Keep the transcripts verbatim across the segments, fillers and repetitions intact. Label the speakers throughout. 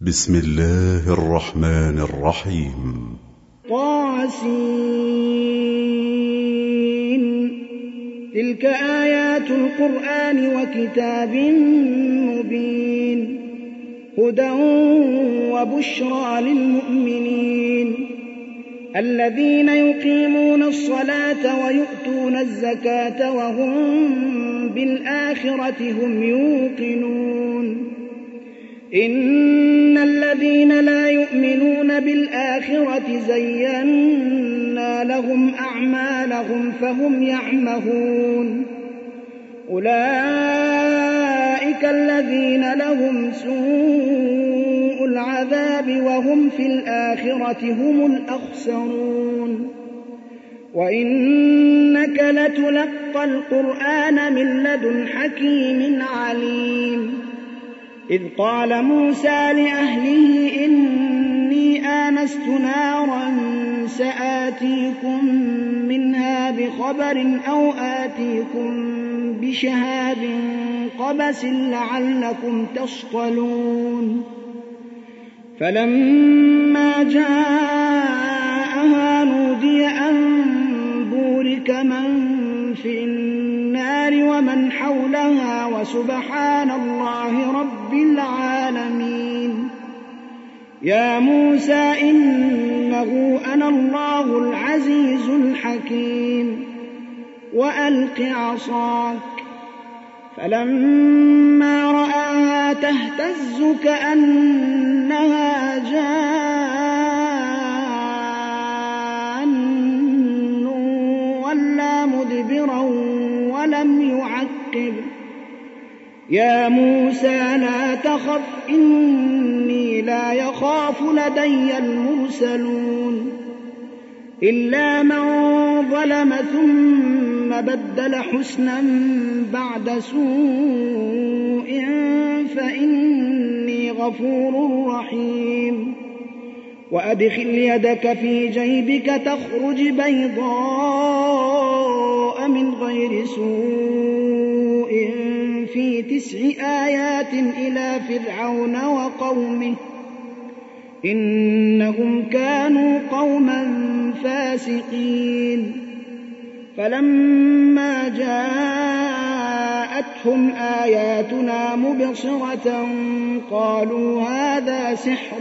Speaker 1: بسم الله الرحمن الرحيم.
Speaker 2: طاسين تلك آيات القرآن وكتاب مبين هدى وبشرى للمؤمنين الذين يقيمون الصلاة ويؤتون الزكاة وهم بالآخرة هم يوقنون إن الذين لا يؤمنون بالآخرة زينا لهم أعمالهم فهم يعمهون أولئك الذين لهم سوء العذاب وهم في الآخرة هم الأخسرون وإنك لتلقى القرآن من لدن حكيم عليم إذ قال موسى لأهله إني آنست نارا سآتيكم منها بخبر أو آتيكم بشهاب قبس لعلكم تصطلون فلما جاءها نودي أن بورك من في النار ومن حولها وسبحان الله رب العالمين يا موسى إنه أنا الله العزيز الحكيم وألق عصاك فلما رآها تهتز كأنها جان ولا مدبرا ولم يعقب يا موسى لا تخف إني لا يخاف لدي المرسلون إلا من ظلم ثم بدل حسنا بعد سوء فإني غفور رحيم وأدخل يدك في جيبك تخرج بيضاء من غير سوء في تسع آيات إلى فرعون وقومه إنهم كانوا قوما فاسقين فلما جاءتهم آياتنا مبصرة قالوا هذا سحر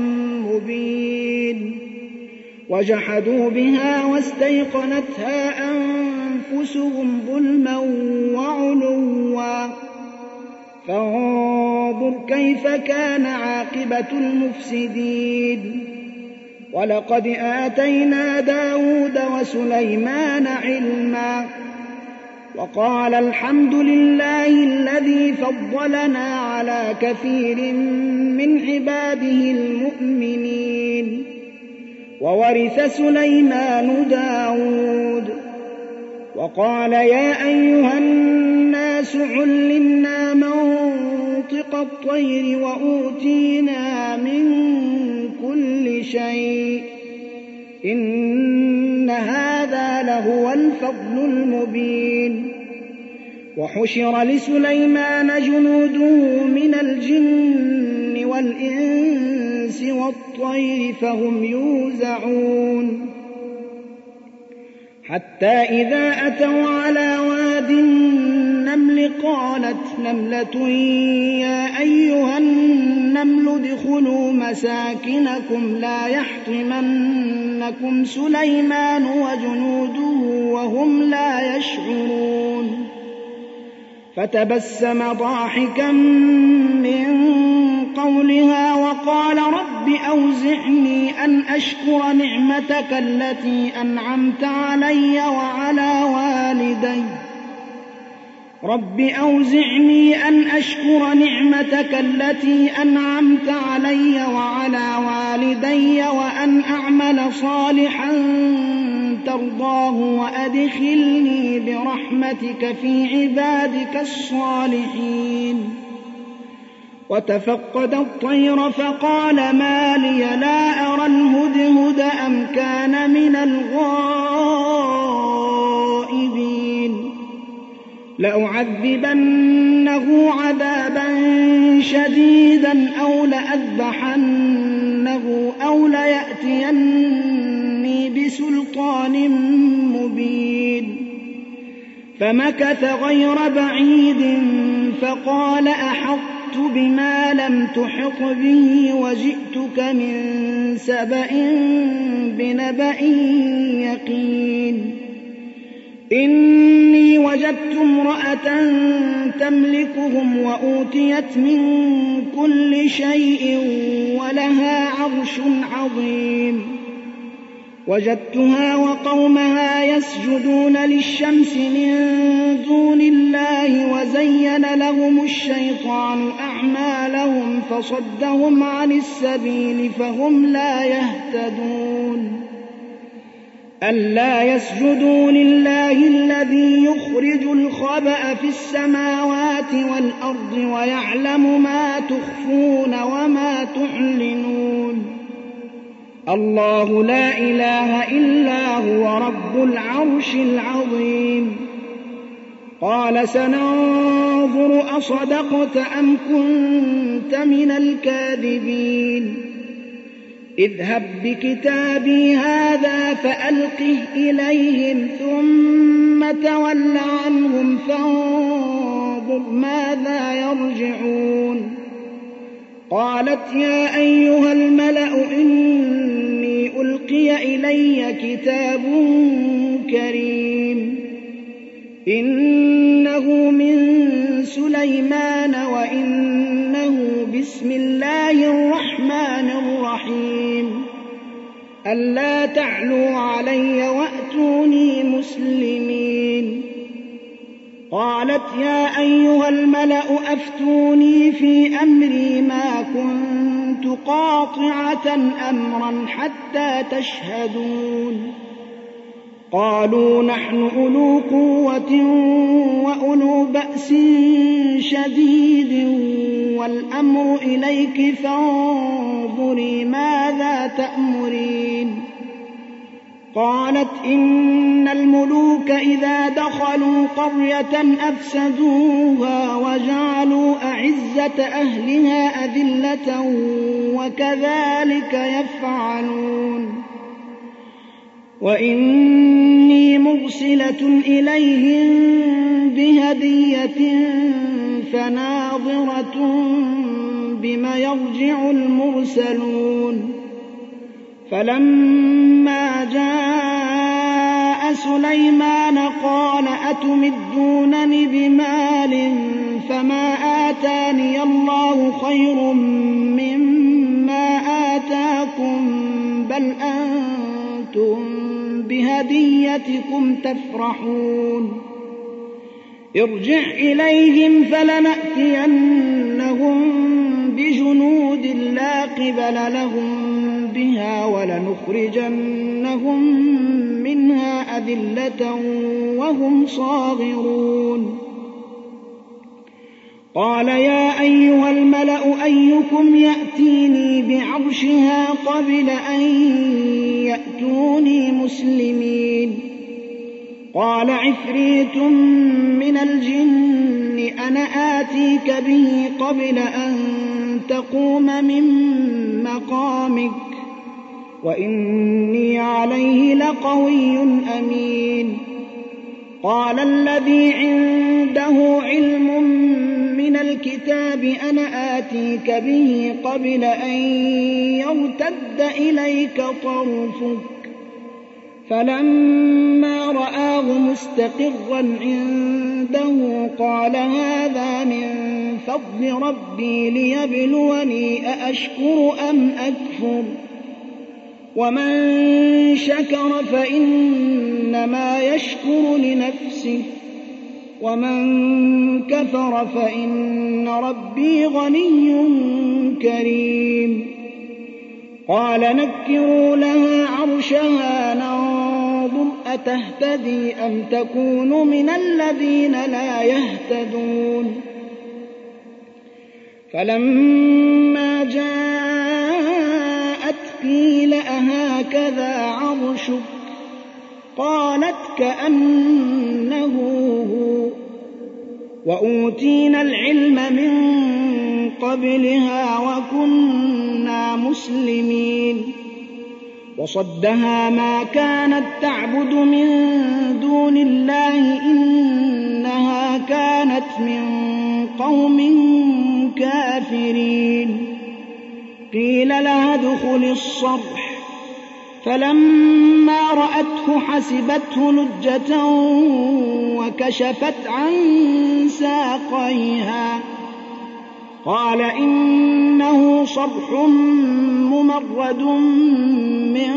Speaker 2: مبين وجحدوا بها واستيقنتها أنفسهم ظلما وعلوا فانظر كيف كان عاقبة المفسدين ولقد آتينا داود وسليمان علما وقال الحمد لله الذي فضلنا على كثير من عباده المؤمنين وورث سليمان داود وقال يا أيها الناس علمنا منطق الطير وأوتينا من كل شيء إن هذا لهو الفضل المبين وحشر لسليمان جنوده من الجن والإنس والطير فهم يوزعون حتى إذا أتوا على واد النمل قالت نملة يا أيها النمل ادخلوا مساكنكم لا يحطمنكم سليمان وجنوده وهم لا يشعرون فتبسم ضاحكا من قولها وقال رب أوزعني أن أشكر نعمتك التي أنعمت علي وعلى والدي رب أوزعني أن أشكر نعمتك التي أنعمت علي وعلى والدي وأن أعمل صالحا ترضاه وأدخلني برحمتك في عبادك الصالحين وتفقد الطير فقال ما لي لا أرى الهدهد أم كان من الغائبين لأعذبنه عذابا شديدا أو لأذبحنه أو ليأتيني بسلطان مبين. فمكث غير بعيد فقال أحطت بما لم تحط به وجئتك من سبأ بنبأ يقين. إني وجدت امرأة تملكهم وأوتيت من كل شيء ولها عرش عظيم. وجدتها وقومها يسجدون للشمس من دون الله وزين لهم الشيطان أعمالهم فصدهم عن السبيل فهم لا يهتدون. ألا يسجدوا لله الذي يخرج الخبأ في السماوات والأرض ويعلم ما تخفون وما تعلنون. الله لا إله إلا هو رب العرش العظيم. قال سننظر أصدقت أم كنت من الكاذبين. اذهب بكتابي هذا فألقه إليهم ثم تول عنهم فانظر ماذا يرجعون. قالت يا أيها الملأ إني ألقي إلي كتاب كريم إنه من سليمان وإنه بسم الله الرحمن الرحيم. ألا تعلوا علي وأتوني مسلمين. قالت يا أيها الملأ أفتوني في أمري ما كنت قاطعة أمرا حتى تشهدون. قالوا نحن أولو قوة وأولو بأس شديد والأمر إليك فانظري ماذا تأمرين. قالت إن الملوك إذا دخلوا قرية أفسدوها وجعلوا أعزة أهلها أذلة وكذلك يفعلون. وإني مرسلة إليهم بهدية فناظرة بما يرجع المرسلون. فلما جاء سليمان قال أتمدونني بمال فما آتاني الله خير مما آتاكم بل أنتم بهديتكم تفرحون. ارجع إليهم فلنأتينهم بجنود لا قبل لهم بها ولنخرجنهم منها أذلة وهم صاغرون. قال يا أيها الملأ أيكم يأتيني بعرشها قبل أن يأتوني مسلمين. قال عفريت من الجن أنا آتيك به قبل أن تقوم من مقامك وإني عليه لقوي أمين. قال الذي عنده علم من الكتاب أنا آتيك به قبل أن يرتد إليك طرفك فلما رآه مستقرا عنده قال هذا من فضل ربي ليبلوني أأشكر أم أكفر ومن شكر فإنما يشكر لنفسه ومن كفر فإن ربي غني كريم. قال نكروا لها عرشها ننظر أتهتدي أم تكون من الذين لا يهتدون. فلما جاءت قيل أهكذا عرشك قالت كأنه هو وأوتينا العلم من قبلها وكنا مسلمين وصدها ما كانت تعبد من دون الله إنها كانت من قوم كافرين قيل لها ادخل الصرح فلما رأته حسبته لجة وكشفت عن ساقيها قال إنه صرح ممرد من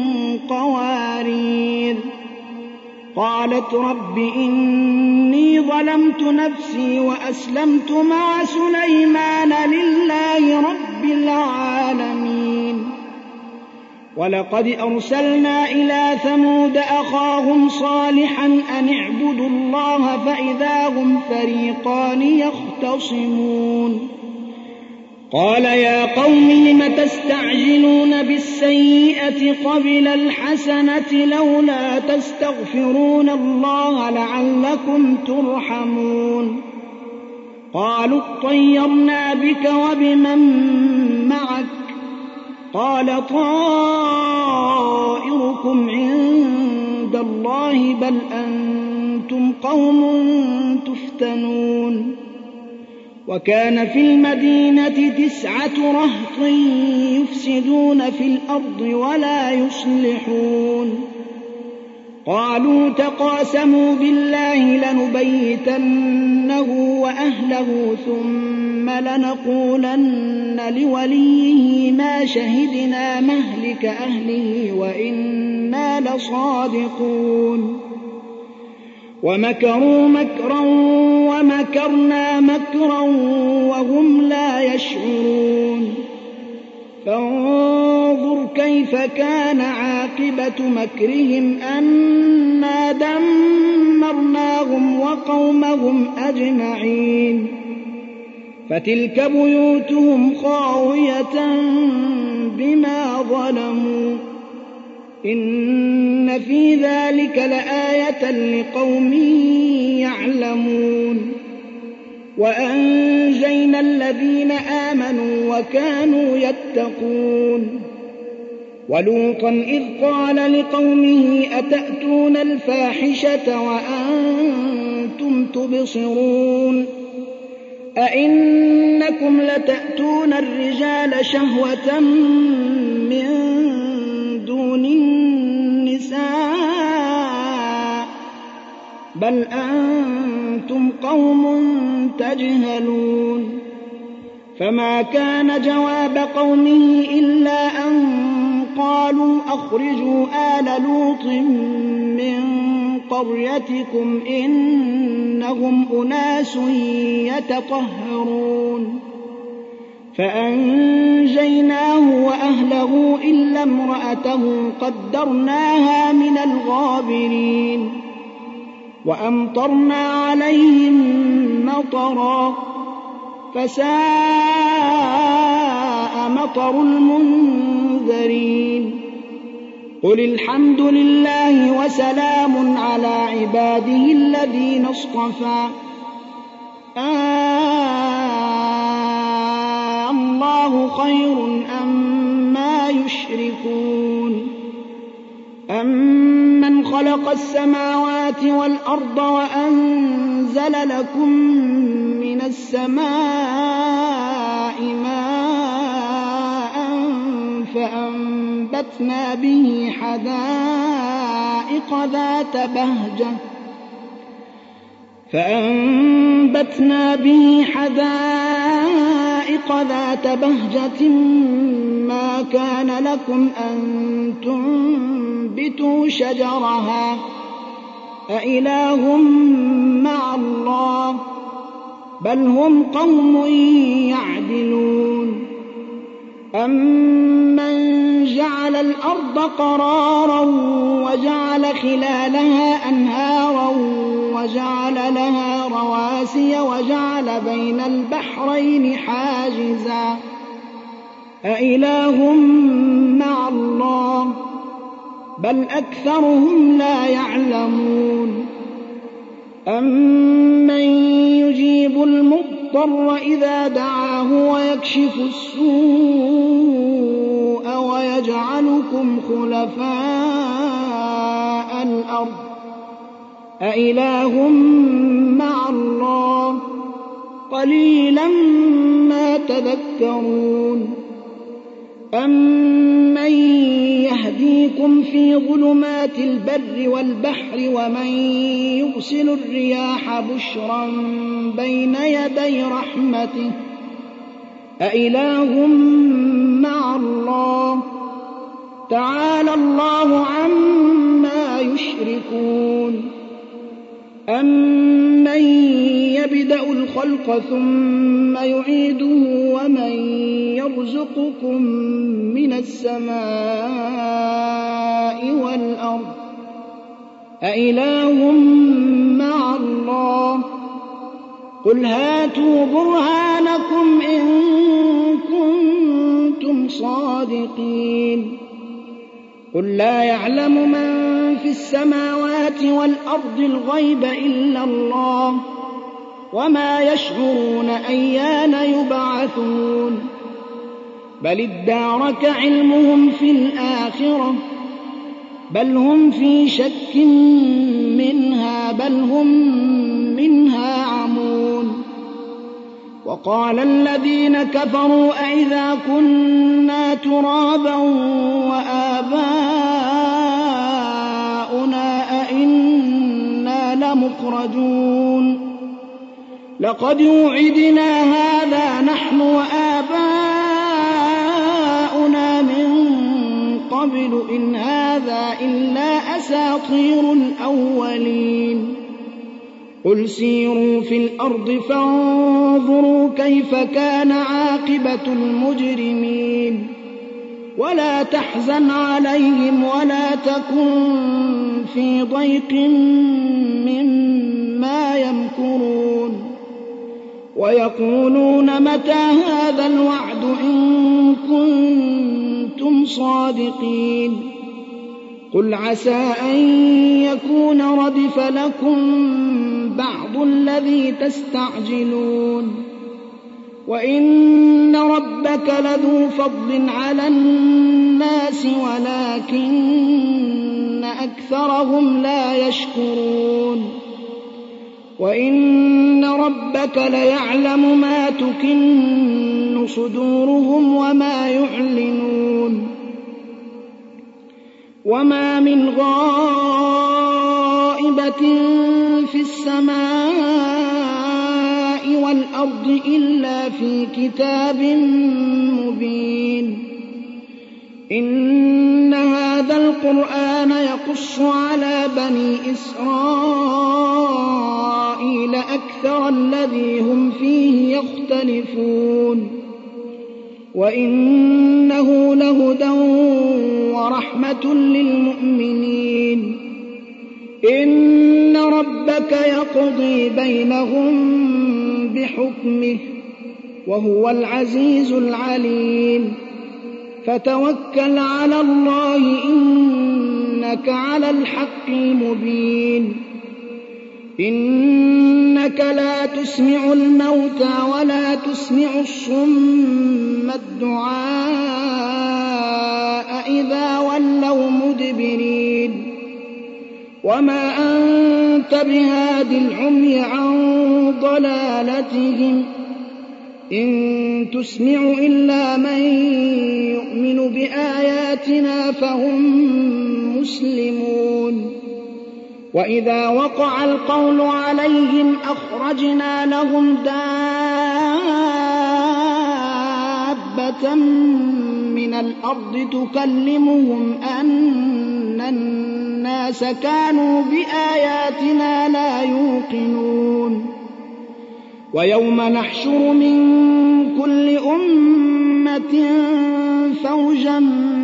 Speaker 2: قوارير قالت رب إني ظلمت نفسي وأسلمت مع سليمان لله رب العالمين ولقد أرسلنا إلى ثمود أخاهم صالحا أن اعبدوا الله فإذا هم فريقان يختصمون قال يا قوم لم تستعجلون بالسيئة قبل الحسنة لولا تستغفرون الله لعلكم ترحمون قالوا اطيرنا بك وبمن معك قال طائركم عند الله بل أنتم قوم تفتنون وكان في المدينة تسعة رهط يفسدون في الأرض ولا يصلحون قالوا تقاسموا بالله لنبيتنه وأهله ثم لنقولن لوليه ما شهدنا مهلك أهله وإنا لصادقون ومكروا مكرا ومكرنا مكرا وهم لا يشعرون فانظر كيف كان عاقبة مكرهم أنا دمرناهم وقومهم أجمعين فتلك بيوتهم خاوية بما ظلموا إن في ذلك لآية لقوم يعلمون وأنجينا الذين آمنوا وكانوا يتقون ولوطا إذ قال لقومه أتأتون الفاحشة وأنتم تبصرون أئنكم لتأتون الرجال شهوة من دون النساء بل أنتم قوم تجهلون فما كان جواب قومه إلا أن قالوا أخرجوا آل لوط من قريتكم إنهم أناس يتطهرون فأنجيناه وأهله إلا امرأته قدرناها من الغابرين وأمطرنا عليهم مطرا فساء مطر المنذرين قل الحمد لله وسلام على عباده الذين اصطفى آه الله خير أما يشركون أمن خلق السماوات والأرض وأنزل لكم من السماء ماء فأنبتنا به حدائق ذات بهجة فأنبتنا به حدائق ذات بهجة ما كان لكم أن تنبتوا شجرها أإله مع الله بل هم قوم يعدلون أمن جعل الأرض قرارا وجعل خلالها أنهارا وجعل لها رواسي وجعل بين البحرين حاجزا أإله مع الله بل أكثرهم لا يعلمون أمن يجيب المضطر إذا دعاه ويكشف السوء ويجعلكم خلفاء الأرض أإله مع الله قليلا ما تذكرون أمن يهديكم في ظلمات البر والبحر ومن يرسل الرياح بشرا بين يدي رحمته أإله مع الله تعالى الله عما يشركون أمن يبدأ الخلق ثم يعيده ومن يرزقكم من السماء والأرض أإله مع الله قل هاتوا برهانكم إن كنتم صادقين قل لا يعلم من في السماوات والأرض الغيب إلا الله وما يشعرون أيان يبعثون بل ادارك علمهم في الآخرة بل هم في شك منها بل هم منها عمون وقال الذين كفروا أئذا كنا ترابا وآباؤنا أئنا لمخرجون لقد وعدنا هذا نحن وآباؤنا من قبل إن هذا إلا أساطير الأولين قل سيروا في الأرض فانظروا كيف كان عاقبة المجرمين ولا تحزن عليهم ولا تكن في ضيق مما يمكرون ويقولون متى هذا الوعد إن كنتم صادقين قل عسى أن يكون ردف لكم بعض الذي تستعجلون وإن ربك لذو فضل على الناس ولكن أكثرهم لا يشكرون وإن ربك ليعلم ما تكن صدورهم وما يعلنون وما من غائبة في السماء والأرض إلا في كتاب مبين إن هذا القرآن يقص على بني إسرائيل أكثر الذي هم فيه يختلفون وإنه لهدى ورحمة للمؤمنين إن ربك يقضي بينهم بحكمه وهو العزيز العليم فتوكل على الله إنك على الحق المبين إنك لا تسمع الموتى ولا تسمع الصم الدعاء إذا ولوا مدبرين وما أنت بهاد العمي عن ضلالتهم إن تسمع إلا من يؤمن بآياتنا فهم مسلمون وإذا وقع القول عليهم أخرجنا لهم دابة من الأرض تكلمهم أن الناس كانوا بآياتنا لا يوقنون ويوم نحشر من كل أمة فوجا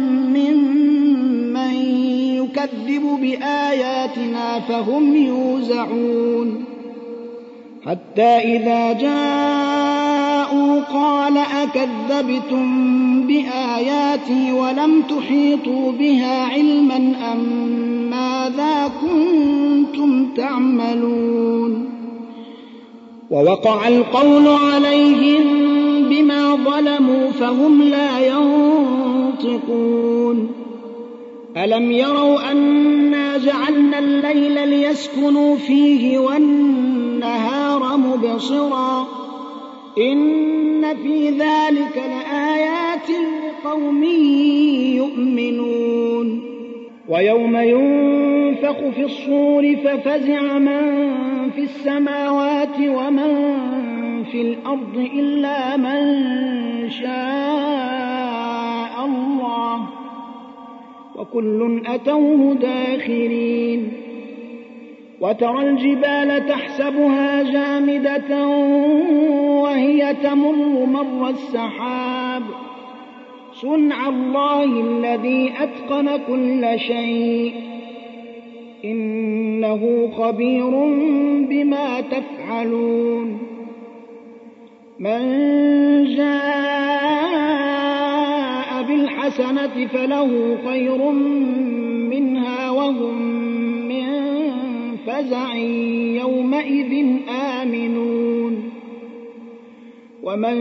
Speaker 2: ممن يكذب بآياتنا فهم يوزعون حتى إذا جاءوا قال أكذبتم بآياتي ولم تحيطوا بها علما أم ماذا كنتم تعملون ووقع القول عليهم بما ظلموا فهم لا ينطقون ألم يروا أنا جعلنا الليل ليسكنوا فيه والنهار مبصرا إن في ذلك لآيات لقوم يؤمنون ويوم ينفخ في الصور ففزع من في السماوات ومن في الأرض إلا من شاء الله وكل أتوه داخرين وترى الجبال تحسبها جامدة وهي تمر مر السحاب صنع الله الذي أتقن كل شيء إنه خبير بما تفعلون من جاء بالحسنة فله خير منها وهم من فزع يومئذ آمنون ومن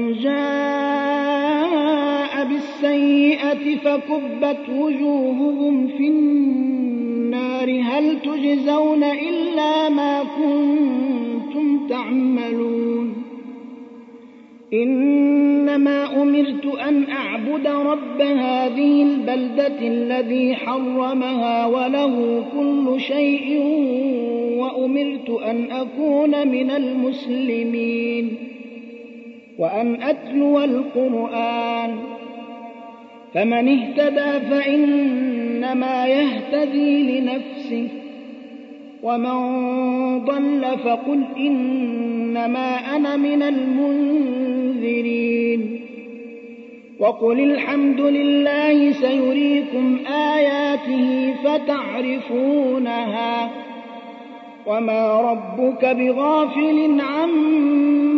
Speaker 2: جاء بالسيئة فكبت وجوههم في النار هل تجزون إلا ما كنتم تعملون إنما أمرت أن أعبد رب هذه البلدة الذي حرمها وله كل شيء وأمرت أن أكون من المسلمين وأن أتلو القرآن فمن اهتدى فإنما يهتدي لنفسه ومن ضل فقل إنما أنا من المنذرين وقل الحمد لله سيريكم آياته فتعرفونها وما ربك بغافل عما